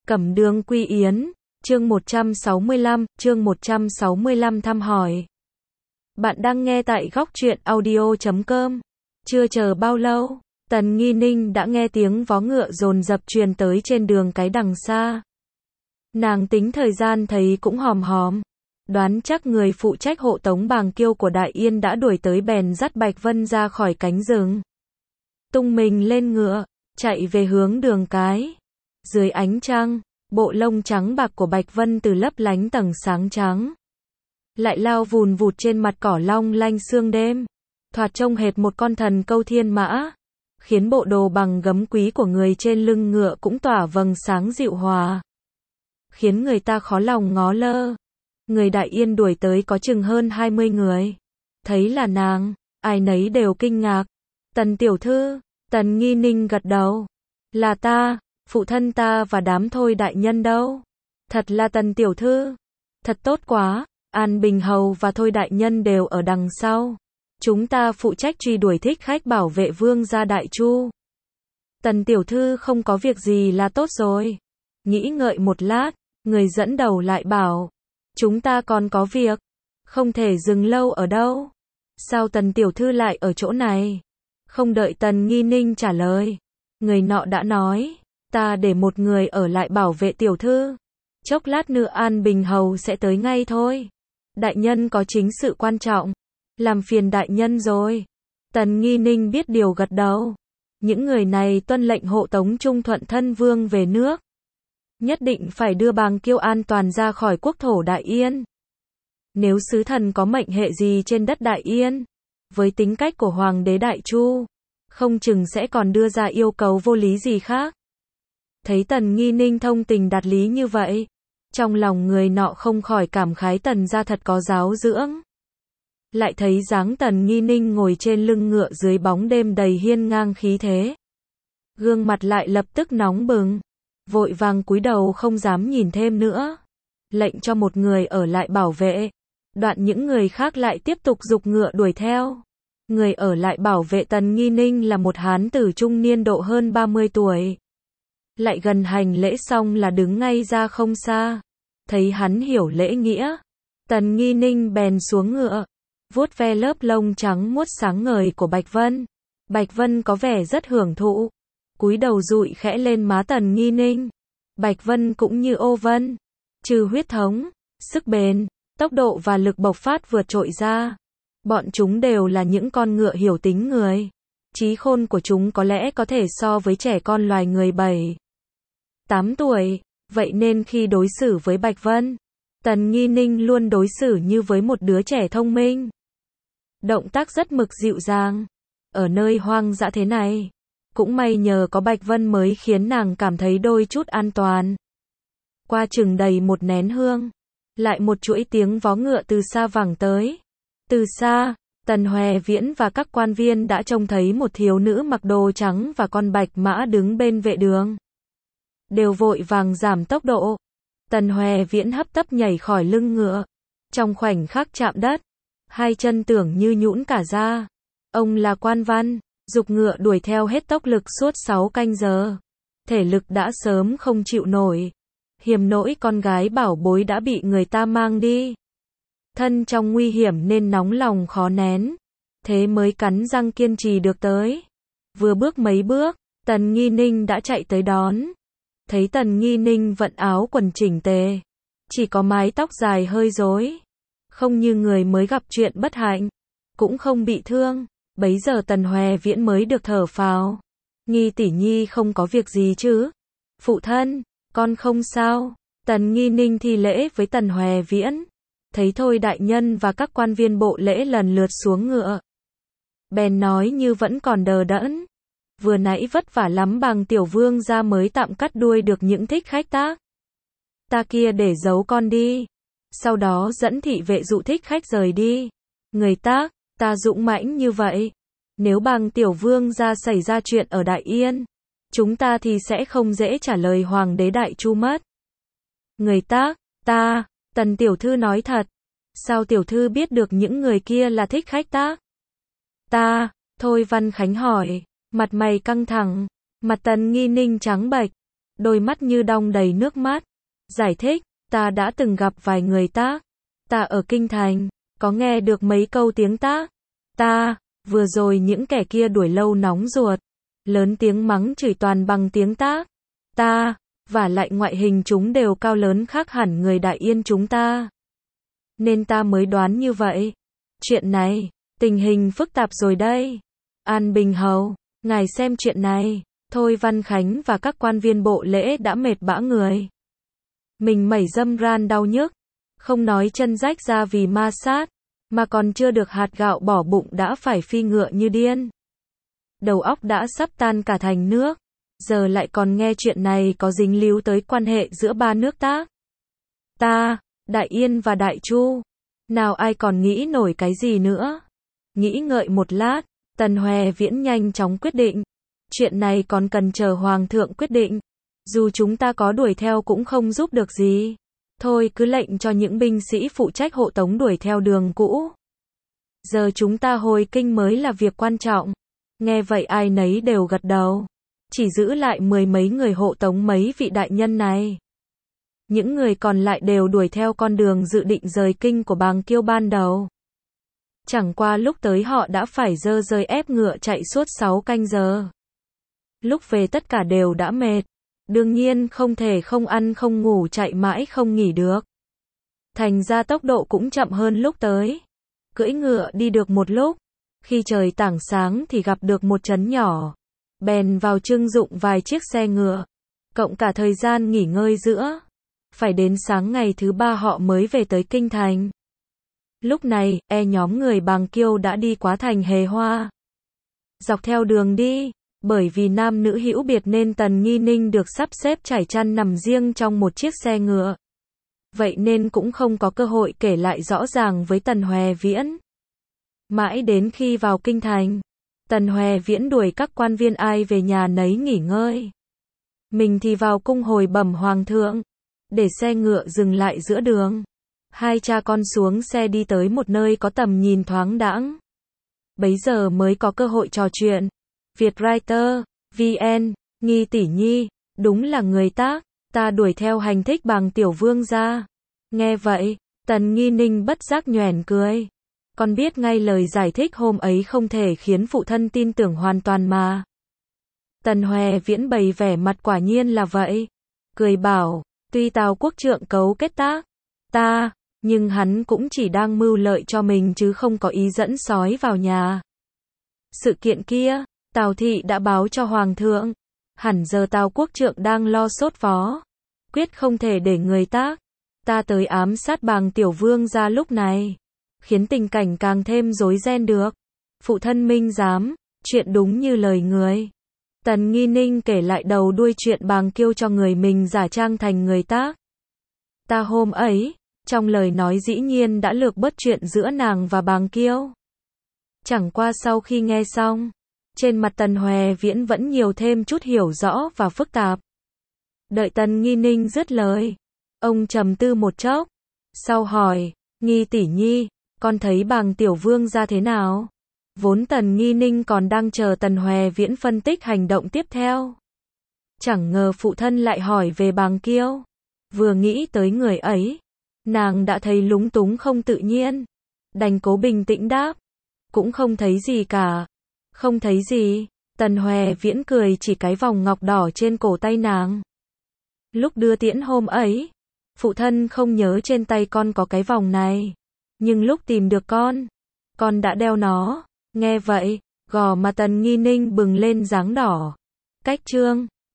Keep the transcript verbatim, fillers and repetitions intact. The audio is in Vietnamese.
Cẩm Đường Quy Yến, chương một trăm sáu mươi lăm, chương một trăm sáu mươi lăm thăm hỏi. Bạn đang nghe tại góc truyện audio chấm com. Chưa chờ bao lâu, Tần Nghi Ninh đã nghe tiếng vó ngựa dồn dập truyền tới trên đường cái đằng xa. Nàng tính thời gian thấy cũng hòm hòm, đoán chắc người phụ trách hộ tống Bàng Kiêu của Đại Yên đã đuổi tới bèn dắt Bạch Vân ra khỏi cánh rừng. Tung mình lên ngựa, chạy về hướng đường cái. Dưới ánh trăng, bộ lông trắng bạc của Bạch Vân từ lấp lánh tầng sáng trắng, lại lao vùn vụt trên mặt cỏ long lanh sương đêm, thoạt trông hệt một con thần câu thiên mã, khiến bộ đồ bằng gấm quý của người trên lưng ngựa cũng tỏa vầng sáng dịu hòa, khiến người ta khó lòng ngó lơ. Người Đại Yên đuổi tới có chừng hơn hai mươi người, thấy là nàng, ai nấy đều kinh ngạc. Tần tiểu thư, Tần Nghi Ninh gật đầu, là ta. Phụ thân ta và đám Thôi đại nhân đâu? Thật là Tần tiểu thư. Thật tốt quá, An Bình Hầu và Thôi đại nhân đều ở đằng sau. Chúng ta phụ trách truy đuổi thích khách bảo vệ vương gia Đại Chu. Tần tiểu thư không có việc gì là tốt rồi. Nghĩ ngợi một lát, người dẫn đầu lại bảo, chúng ta còn có việc, không thể dừng lâu ở đâu. Sao Tần tiểu thư lại ở chỗ này? Không đợi Tần Nghi Ninh trả lời, người nọ đã nói, ta để một người ở lại bảo vệ tiểu thư. Chốc lát nữa An Bình Hầu sẽ tới ngay thôi. Đại nhân có chính sự quan trọng. Làm phiền đại nhân rồi. Tần Nghi Ninh biết điều gật đầu. Những người này tuân lệnh hộ tống Trung Thuận thân vương về nước. Nhất định phải đưa Bàng Kiêu an toàn ra khỏi quốc thổ Đại Yên. Nếu sứ thần có mệnh hệ gì trên đất Đại Yên, với tính cách của Hoàng đế Đại Chu, không chừng sẽ còn đưa ra yêu cầu vô lý gì khác. Thấy Tần Nghi Ninh thông tình đạt lý như vậy, trong lòng người nọ không khỏi cảm khái Tần gia thật có giáo dưỡng. Lại thấy dáng Tần Nghi Ninh ngồi trên lưng ngựa dưới bóng đêm đầy hiên ngang khí thế, gương mặt lại lập tức nóng bừng, vội vàng cúi đầu không dám nhìn thêm nữa, lệnh cho một người ở lại bảo vệ. Đoạn những người khác lại tiếp tục giục ngựa đuổi theo. Người ở lại bảo vệ Tần Nghi Ninh là một hán tử trung niên độ hơn ba mươi tuổi. Lại gần hành lễ xong là đứng ngay ra không xa. Thấy hắn hiểu lễ nghĩa, Tần Nghi Ninh bèn xuống ngựa, vuốt ve lớp lông trắng muốt sáng ngời của Bạch Vân. Bạch Vân có vẻ rất hưởng thụ, cúi đầu dụi khẽ lên má Tần Nghi Ninh. Bạch Vân cũng như ô vân, trừ huyết thống, sức bền, tốc độ và lực bộc phát vượt trội ra. Bọn chúng đều là những con ngựa hiểu tính người. Trí khôn của chúng có lẽ có thể so với trẻ con loài người bảy, tám tuổi, vậy nên khi đối xử với Bạch Vân, Tần Nghi Ninh luôn đối xử như với một đứa trẻ thông minh. Động tác rất mực dịu dàng. Ở nơi hoang dã thế này, cũng may nhờ có Bạch Vân mới khiến nàng cảm thấy đôi chút an toàn. Qua chừng đầy một nén hương, lại một chuỗi tiếng vó ngựa từ xa vẳng tới. Từ xa, Tần Hoè Viễn và các quan viên đã trông thấy một thiếu nữ mặc đồ trắng và con bạch mã đứng bên vệ đường. Đều vội vàng giảm tốc độ. Tần Hoè Viễn hấp tấp nhảy khỏi lưng ngựa. Trong khoảnh khắc chạm đất, hai chân tưởng như nhũn cả ra. Ông là quan văn, giục ngựa đuổi theo hết tốc lực suốt sáu canh giờ. Thể lực đã sớm không chịu nổi. Hiềm nỗi con gái bảo bối đã bị người ta mang đi. Thân trong nguy hiểm nên nóng lòng khó nén. Thế mới cắn răng kiên trì được tới. Vừa bước mấy bước, Tần Nghi Ninh đã chạy tới đón. Thấy Tần Nghi Ninh vận áo quần chỉnh tề, chỉ có mái tóc dài hơi rối, không như người mới gặp chuyện bất hạnh, cũng không bị thương. Bấy giờ Tần Hoè Viễn mới được thở phào. Nghi tỷ nhi không có việc gì chứ? Phụ thân, con không sao. Tần Nghi Ninh thi lễ với Tần Hoè Viễn. Thấy Thôi đại nhân và các quan viên bộ lễ lần lượt xuống ngựa, bèn nói như vẫn còn đờ đẫn, vừa nãy vất vả lắm Bàng tiểu vương gia mới tạm cắt đuôi được những thích khách tác ta kia để giấu con đi, sau đó dẫn thị vệ dụ thích khách rời đi. Người tác ta dũng mãnh như vậy, nếu Bàng tiểu vương gia xảy ra chuyện ở Đại Yên, chúng ta thì sẽ không dễ trả lời Hoàng đế Đại Chu mất. Người tác ta Tần tiểu thư nói thật. Sao tiểu thư biết được những người kia là thích khách tác ta? Thôi Văn Khánh hỏi. Mặt mày căng thẳng, mặt Tần Nghi Ninh trắng bệch. đôi mắt như đong đầy nước mắt. Giải thích, ta đã từng gặp vài người tác. Ta ở Kinh Thành, có nghe được mấy câu tiếng tác. Ta, vừa rồi những kẻ kia đuổi lâu nóng ruột. Lớn tiếng mắng chửi toàn bằng tiếng tác. Ta, và lại ngoại hình chúng đều cao lớn khác hẳn người Đại Yên chúng ta. Nên ta mới đoán như vậy. Chuyện này, tình hình phức tạp rồi đây. An Bình Hầu, ngài xem chuyện này. Thôi Văn Khánh và các quan viên bộ lễ đã mệt bã người. Mình mẩy dâm ran đau nhức. Không nói chân rách ra vì ma sát. Mà còn chưa được hạt gạo bỏ bụng đã phải phi ngựa như điên. Đầu óc đã sắp tan cả thành nước. Giờ lại còn nghe chuyện này có dính líu tới quan hệ giữa ba nước tác. Ta, Đại Yên và Đại Chu. Nào ai còn nghĩ nổi cái gì nữa. Nghĩ ngợi một lát, Tần Hoè Viễn nhanh chóng quyết định. Chuyện này còn cần chờ Hoàng thượng quyết định. Dù chúng ta có đuổi theo cũng không giúp được gì. Thôi cứ lệnh cho những binh sĩ phụ trách hộ tống đuổi theo đường cũ. Giờ chúng ta hồi kinh mới là việc quan trọng. Nghe vậy ai nấy đều gật đầu. Chỉ giữ lại mười mấy người hộ tống mấy vị đại nhân này. Những người còn lại đều đuổi theo con đường dự định rời kinh của Bàng Kiêu ban đầu. Chẳng qua lúc tới họ đã phải dơ rơi ép ngựa chạy suốt sáu canh giờ. Lúc về tất cả đều đã mệt. Đương nhiên không thể không ăn không ngủ chạy mãi không nghỉ được. Thành ra tốc độ cũng chậm hơn lúc tới. Cưỡi ngựa đi được một lúc. Khi trời tảng sáng thì gặp được một trấn nhỏ. Bèn vào trưng dụng vài chiếc xe ngựa. Cộng cả thời gian nghỉ ngơi giữa. Phải đến sáng ngày thứ ba họ mới về tới Kinh Thành. Lúc này, e nhóm người Bàng Kiêu đã đi quá thành Hề Hoa. Dọc theo đường đi, bởi vì nam nữ hữu biệt nên Tần Nghi Ninh được sắp xếp trải chăn nằm riêng trong một chiếc xe ngựa. Vậy nên cũng không có cơ hội kể lại rõ ràng với Tần Hoè Viễn. Mãi đến khi vào Kinh Thành, Tần Hoè Viễn đuổi các quan viên ai về nhà nấy nghỉ ngơi. Mình thì vào cung hồi bẩm Hoàng thượng, để xe ngựa dừng lại giữa đường. Hai cha con xuống xe đi tới một nơi có tầm nhìn thoáng đãng. Bấy giờ mới có cơ hội trò chuyện. Vietwriter, vê en, Nghi tỷ nhi, đúng là người tác, ta đuổi theo hành thích Bàng tiểu vương gia. Nghe vậy, Tần Nghi Ninh bất giác nhoẻn cười. Con biết ngay lời giải thích hôm ấy không thể khiến phụ thân tin tưởng hoàn toàn mà. Tần Hoè Viễn bày vẻ mặt quả nhiên là vậy. Cười bảo, tuy Tào quốc trượng cấu kết tác ta, nhưng hắn cũng chỉ đang mưu lợi cho mình chứ không có ý dẫn sói vào nhà. Sự kiện kia, Tào thị đã báo cho Hoàng thượng. Hẳn giờ Tào quốc trượng đang lo sốt vó. Quyết không thể để người tác ta tới ám sát Bàng tiểu vương gia lúc này. Khiến tình cảnh càng thêm rối ren được. Phụ thân minh giám, chuyện đúng như lời người. Tần Nghi Ninh kể lại đầu đuôi chuyện Bàng Kiêu cho người mình giả trang thành người tác ta hôm ấy. Trong lời nói dĩ nhiên đã lược bớt chuyện giữa nàng và Bàng Kiêu. Chẳng qua sau khi nghe xong, trên mặt Tần Hoè Viễn vẫn nhiều thêm chút hiểu rõ và phức tạp. Đợi Tần Nghi Ninh dứt lời, ông trầm tư một chốc, sau hỏi, Nghi tỷ nhi, con thấy Bàng tiểu vương gia thế nào? Vốn Tần Nghi Ninh còn đang chờ Tần Hoè Viễn phân tích hành động tiếp theo. Chẳng ngờ phụ thân lại hỏi về Bàng Kiêu. Vừa nghĩ tới người ấy, nàng đã thấy lúng túng không tự nhiên. Đành cố bình tĩnh đáp, cũng không thấy gì cả. Không thấy gì, Tần Hoè Viễn cười chỉ cái vòng ngọc đỏ trên cổ tay nàng. Lúc đưa tiễn hôm ấy, phụ thân không nhớ trên tay con có cái vòng này. Nhưng lúc tìm được con, con đã đeo nó. Nghe vậy, gò má Tần Nghi Ninh bừng lên dáng đỏ. Cách chương